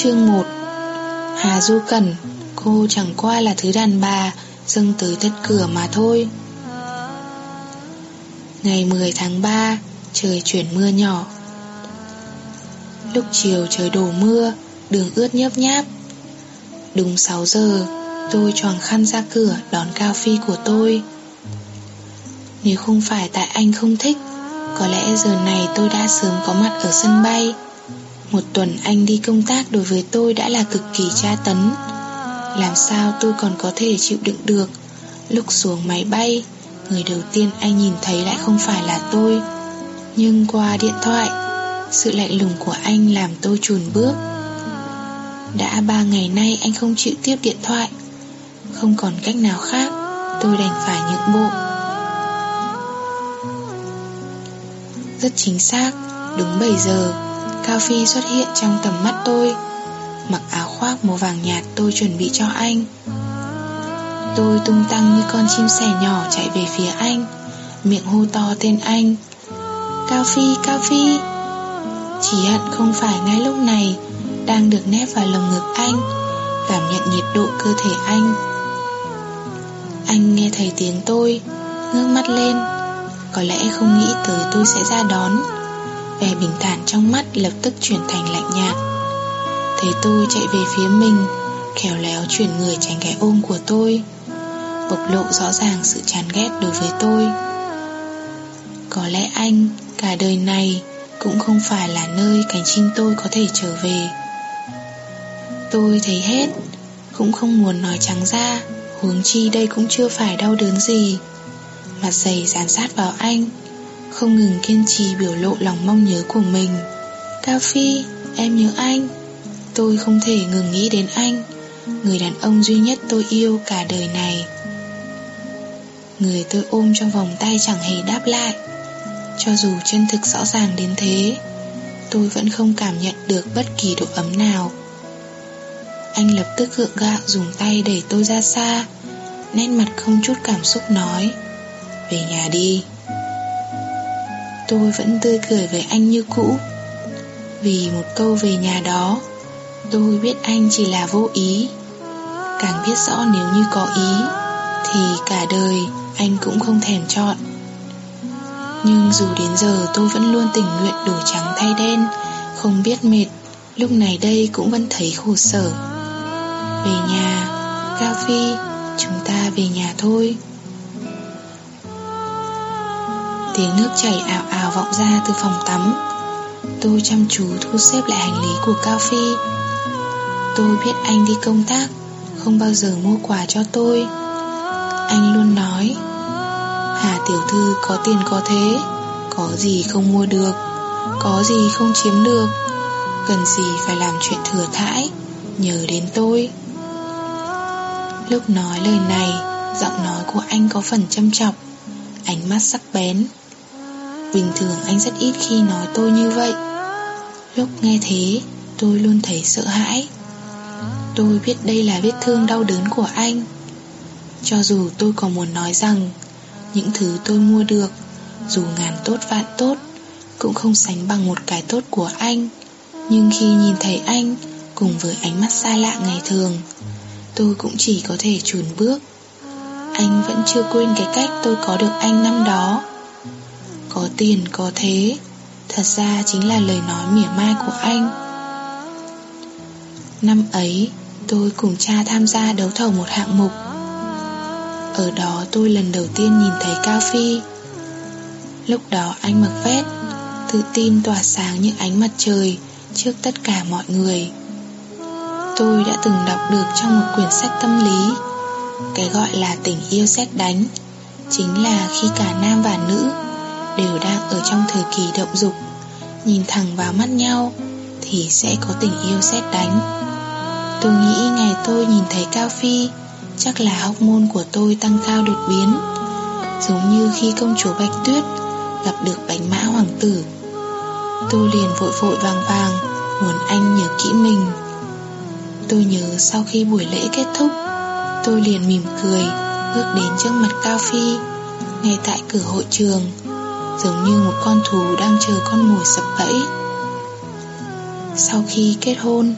Chương 1. Hà Du Cẩn, cô chẳng qua là thứ đàn bà dâng tới tất cửa mà thôi. Ngày 10 tháng 3, trời chuyển mưa nhỏ. Lúc chiều trời đổ mưa, đường ướt nhớp nháp. Đúng 6 giờ, tôi choàng khăn ra cửa đón Cao Phi của tôi. Nếu không phải tại anh không thích, có lẽ giờ này tôi đã sớm có mặt ở sân bay. Một tuần anh đi công tác đối với tôi đã là cực kỳ tra tấn. Làm sao tôi còn có thể chịu đựng được lúc xuống máy bay, người đầu tiên anh nhìn thấy lại không phải là tôi. Nhưng qua điện thoại, sự lạnh lùng của anh làm tôi chùn bước. Đã 3 ngày nay anh không chịu tiếp điện thoại. Không còn cách nào khác, tôi đành phải nhượng bộ. Rất chính xác, đúng 7 giờ, Cao Phi xuất hiện trong tầm mắt tôi, mặc áo khoác màu vàng nhạt tôi chuẩn bị cho anh. Tôi tung tăng như con chim sẻ nhỏ chạy về phía anh, miệng hô to tên anh. Cao Phi, Cao Phi. Chỉ hận không phải ngay lúc này đang được nép vào lồng ngực anh, cảm nhận nhiệt độ cơ thể anh. Anh nghe thấy tiếng tôi, ngước mắt lên. Có lẽ không nghĩ tới tôi sẽ ra đón. Vẻ bình thản trong mắt lập tức chuyển thành lạnh nhạt. Thấy tôi chạy về phía mình, khéo léo chuyển người tránh cái ôm của tôi, bộc lộ rõ ràng sự chán ghét đối với tôi. Có lẽ anh cả đời này cũng không phải là nơi cánh chim tôi có thể trở về. Tôi thấy hết, cũng không muốn nói trắng ra, huống chi đây cũng chưa phải đau đớn gì. Mặt dày dán sát vào anh, không ngừng kiên trì biểu lộ lòng mong nhớ của mình. Cao Phi, em nhớ anh. Tôi không thể ngừng nghĩ đến anh, người đàn ông duy nhất tôi yêu cả đời này. Người tôi ôm trong vòng tay chẳng hề đáp lại. Cho dù chân thực rõ ràng đến thế, tôi vẫn không cảm nhận được bất kỳ độ ấm nào. Anh lập tức gượng gạo dùng tay đẩy tôi ra xa, nét mặt không chút cảm xúc nói: về nhà đi. Tôi vẫn tươi cười với anh như cũ. Vì một câu về nhà đó, tôi biết anh chỉ là vô ý. Càng biết rõ nếu như có ý thì cả đời anh cũng không thèm chọn. Nhưng dù đến giờ tôi vẫn luôn tình nguyện đổi trắng thay đen, không biết mệt, lúc này đây cũng vẫn thấy khổ sở. Về nhà, Cao Phi, chúng ta về nhà thôi. Tiếng nước chảy ào ào vọng ra từ phòng tắm. Tôi chăm chú thu xếp lại hành lý của Cao Phi. Tôi biết anh đi công tác, không bao giờ mua quà cho tôi. Anh luôn nói: Hà tiểu thư có tiền có thế, có gì không mua được, có gì không chiếm được, cần gì phải làm chuyện thừa thãi, nhớ đến tôi. Lúc nói lời này, giọng nói của anh có phần châm chọc, ánh mắt sắc bén. Bình thường anh rất ít khi nói tôi như vậy. Lúc nghe thế, tôi luôn thấy sợ hãi. Tôi biết đây là vết thương đau đớn của anh. Cho dù tôi có muốn nói rằng những thứ tôi mua được, dù ngàn tốt vạn tốt, cũng không sánh bằng một cái tốt của anh. Nhưng khi nhìn thấy anh cùng với ánh mắt xa lạ ngày thường, tôi cũng chỉ có thể chùn bước. Anh vẫn chưa quên cái cách tôi có được anh năm đó. Có tiền có thế, thật ra chính là lời nói mỉa mai của anh. Năm ấy, tôi cùng cha tham gia đấu thầu một hạng mục. Ở đó tôi lần đầu tiên nhìn thấy Cao Phi. Lúc đó anh mặc vest, tự tin tỏa sáng như ánh mặt trời trước tất cả mọi người. Tôi đã từng đọc được trong một quyển sách tâm lý, cái gọi là tình yêu sét đánh chính là khi cả nam và nữ đều đang ở trong thời kỳ động dục, nhìn thẳng vào mắt nhau thì sẽ có tình yêu sét đánh. Tôi nghĩ ngày tôi nhìn thấy Cao Phi, chắc là hormone của tôi tăng cao đột biến, giống như khi công chúa Bạch Tuyết gặp được bánh mã hoàng tử. Tôi liền vội vội vàng vàng muốn anh nhớ kỹ mình. Tôi nhớ sau khi buổi lễ kết thúc, tôi liền mỉm cười bước đến trước mặt Cao Phi, ngay tại cửa hội trường, giống như một con thú đang chờ con mồi sập bẫy. Sau khi kết hôn,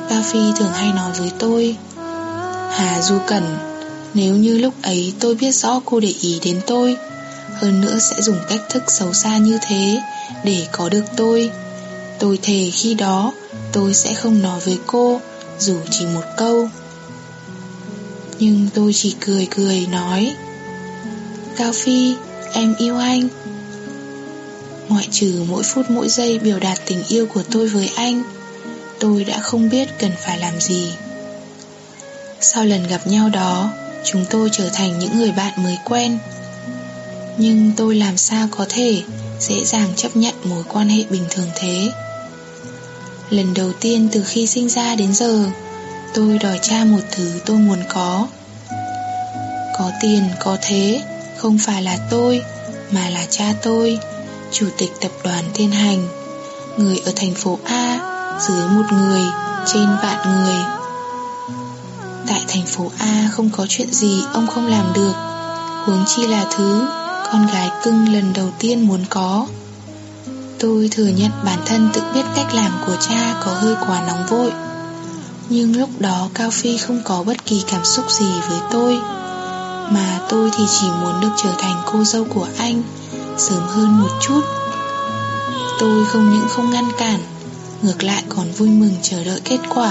Cao Phi thường hay nói với tôi: Hà Du Cẩn, nếu như lúc ấy tôi biết rõ cô để ý đến tôi, hơn nữa sẽ dùng cách thức xấu xa như thế để có được tôi thề khi đó tôi sẽ không nói với cô dù chỉ một câu. Nhưng tôi chỉ cười cười nói: Cao Phi, em yêu anh. Ngoại trừ mỗi phút mỗi giây biểu đạt tình yêu của tôi với anh, tôi đã không biết cần phải làm gì. Sau lần gặp nhau đó, chúng tôi trở thành những người bạn mới quen. Nhưng tôi làm sao có thể dễ dàng chấp nhận mối quan hệ bình thường thế. Lần đầu tiên từ khi sinh ra đến giờ, tôi đòi cha một thứ tôi muốn có. Có tiền, có thế, không phải là tôi, mà là cha tôi, chủ tịch tập đoàn Thiên Hành, người ở thành phố A, dưới một người, trên vạn người. Tại thành phố A không có chuyện gì ông không làm được, huống chi là thứ con gái cưng lần đầu tiên muốn có. Tôi thừa nhận bản thân tự biết cách làm của cha có hơi quá nóng vội. Nhưng lúc đó Cao Phi không có bất kỳ cảm xúc gì với tôi, mà tôi thì chỉ muốn được trở thành cô dâu của anh sớm hơn một chút. Tôi không những không ngăn cản, ngược lại còn vui mừng chờ đợi kết quả.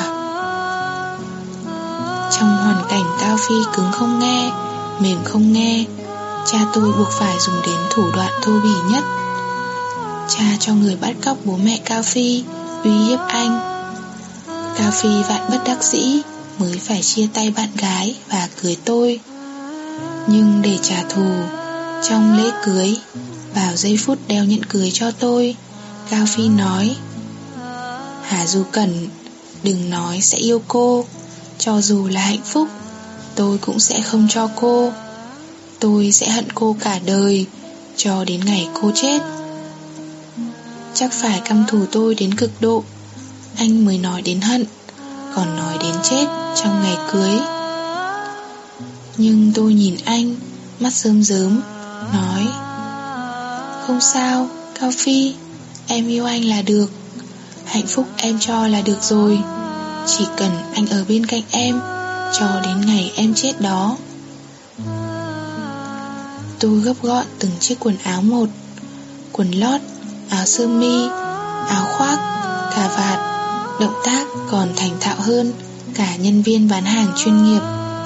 Trong hoàn cảnh Cao Phi cứng không nghe, mềm không nghe, cha tôi buộc phải dùng đến thủ đoạn thô bỉ nhất. Cha cho người bắt cóc bố mẹ Cao Phi, uy hiếp anh. Cao Phi vạn bất đắc dĩ mới phải chia tay bạn gái và cưới tôi. Nhưng để trả thù, trong lễ cưới, vào giây phút đeo nhẫn cưới cho tôi, Cao Phi nói: Hà Du Cẩn, đừng nói sẽ yêu cô, cho dù là hạnh phúc, tôi cũng sẽ không cho cô. Tôi sẽ hận cô cả đời, cho đến ngày cô chết. Chắc phải căm thù tôi đến cực độ, anh mới nói đến hận, còn nói đến chết trong ngày cưới. Nhưng tôi nhìn anh, mắt rơm rớm, nói: Không sao, Cao Phi, em yêu anh là được. Hạnh phúc em cho là được rồi. Chỉ cần anh ở bên cạnh em cho đến ngày em chết đó. Tôi gấp gọn từng chiếc quần áo một: quần lót, áo sơ mi, áo khoác, cà vạt. Động tác còn thành thạo hơn cả nhân viên bán hàng chuyên nghiệp.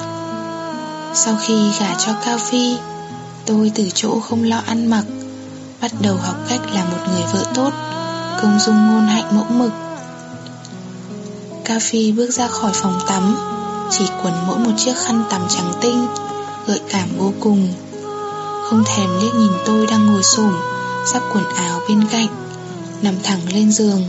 Sau khi gả cho Cao Phi, tôi từ chỗ không lo ăn mặc, bắt đầu học cách làm một người vợ tốt, công dung ngôn hạnh mẫu mực. Cao Phi bước ra khỏi phòng tắm, chỉ quấn mỗi một chiếc khăn tắm trắng tinh, gợi cảm vô cùng. Không thèm liếc nhìn tôi đang ngồi xổm sắp quần áo bên cạnh, nằm thẳng lên giường.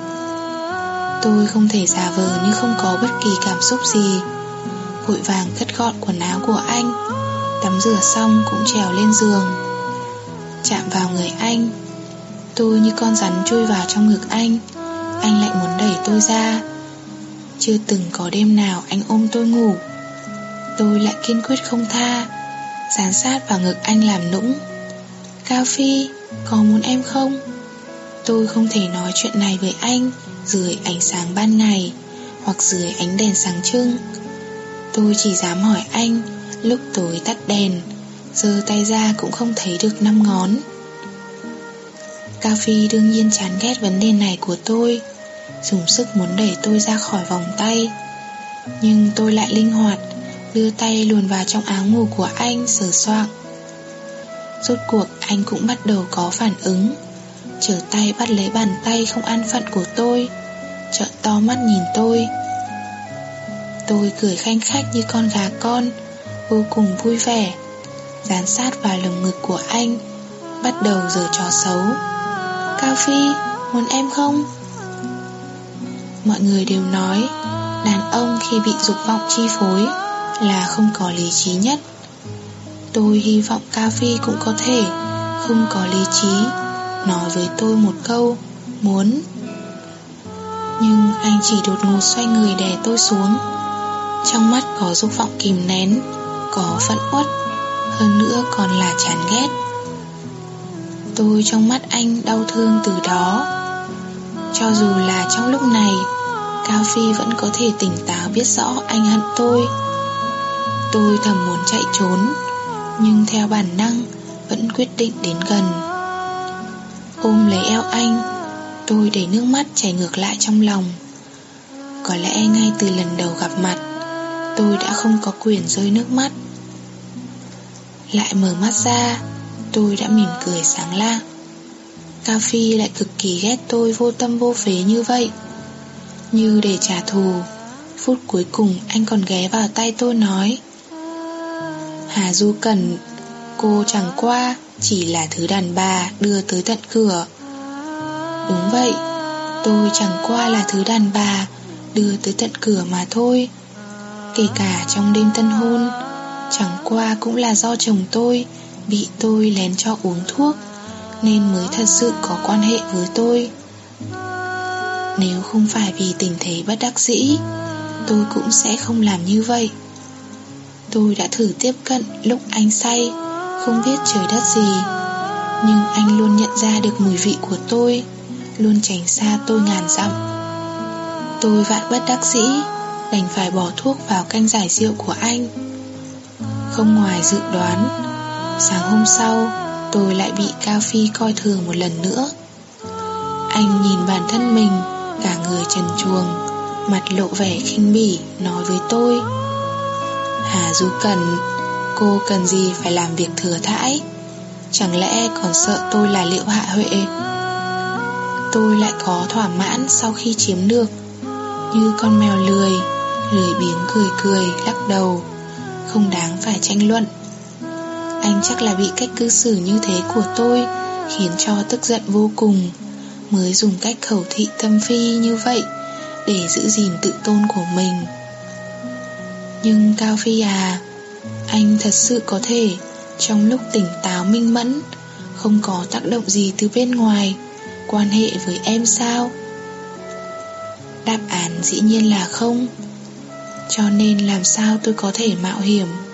Tôi không thể giả vờ như không có bất kỳ cảm xúc gì, vội vàng cất gọn quần áo của anh, tắm rửa xong cũng trèo lên giường. Chạm vào người anh, tôi như con rắn chui vào trong ngực anh lại muốn đẩy tôi ra. Chưa từng có đêm nào anh ôm tôi ngủ, tôi lại kiên quyết không tha, dán sát vào ngực anh làm nũng. Cao Phi, có muốn em không? Tôi không thể nói chuyện này với anh dưới ánh sáng ban ngày hoặc dưới ánh đèn sáng trưng. Tôi chỉ dám hỏi anh lúc tối tắt đèn, giơ tay ra cũng không thấy được 5 ngón. Cao Phi đương nhiên chán ghét vấn đề này của tôi, dùng sức muốn đẩy tôi ra khỏi vòng tay. Nhưng tôi lại linh hoạt, đưa tay luồn vào trong áo ngủ của anh sờ soạng. Rốt cuộc anh cũng bắt đầu có phản ứng, trở tay bắt lấy bàn tay không an phận của tôi, trợn to mắt nhìn tôi. Tôi cười khanh khách như con gà con, vô cùng vui vẻ, dán sát vào lồng ngực của anh, bắt đầu giở trò xấu. Cao Phi, muốn em không? Mọi người đều nói đàn ông khi bị dục vọng chi phối là không có lý trí nhất. Tôi hy vọng Cao Phi cũng có thể không có lý trí nói với tôi một câu muốn. Nhưng anh chỉ đột ngột xoay người đè tôi xuống. Trong mắt có dục vọng kìm nén, có phẫn uất, hơn nữa còn là chán ghét. Tôi trong mắt anh đau thương từ đó. Cho dù là trong lúc này Cao Phi vẫn có thể tỉnh táo biết rõ anh hận tôi. Tôi thầm muốn chạy trốn, nhưng theo bản năng vẫn quyết định đến gần. Ôm lấy eo anh, tôi để nước mắt chảy ngược lại trong lòng. Có lẽ ngay từ lần đầu gặp mặt, tôi đã không có quyền rơi nước mắt. Lại mở mắt ra, tôi đã mỉm cười sáng lạng. Cao Phi lại cực kỳ ghét tôi vô tâm vô phế như vậy. Như để trả thù, phút cuối cùng anh còn ghé vào tay tôi nói: Hà Du Cẩn, cô chẳng qua chỉ là thứ đàn bà đưa tới tận cửa. Đúng vậy, tôi chẳng qua là thứ đàn bà đưa tới tận cửa mà thôi. Kể cả trong đêm tân hôn, chẳng qua cũng là do chồng tôi bị tôi lén cho uống thuốc, nên mới thật sự có quan hệ với tôi. Nếu không phải vì tình thế bất đắc dĩ, tôi cũng sẽ không làm như vậy. Tôi đã thử tiếp cận lúc anh say, không biết trời đất gì, nhưng anh luôn nhận ra được mùi vị của tôi, luôn tránh xa tôi ngàn dặm. Tôi vạn bất đắc dĩ, đành phải bỏ thuốc vào canh giải rượu của anh. Không ngoài dự đoán, sáng hôm sau tôi lại bị Cao Phi coi thường một lần nữa. Anh nhìn bản thân mình, cả người trần truồng, mặt lộ vẻ khinh bỉ, nói với tôi: Hà Du Cẩn, cô cần gì phải làm việc thừa thãi? Chẳng lẽ còn sợ tôi là Liệu Hạ Huệ? Tôi lại có thỏa mãn sau khi chiếm được, như con mèo lười biếng cười cười lắc đầu, không đáng phải tranh luận. Anh chắc là bị cách cư xử như thế của tôi khiến cho tức giận vô cùng, mới dùng cách khẩu thị tâm phi như vậy để giữ gìn tự tôn của mình. Nhưng Cao Phi à, anh thật sự có thể trong lúc tỉnh táo minh mẫn, không có tác động gì từ bên ngoài, quan hệ với em sao? Đáp án dĩ nhiên là không. Cho nên làm sao tôi có thể mạo hiểm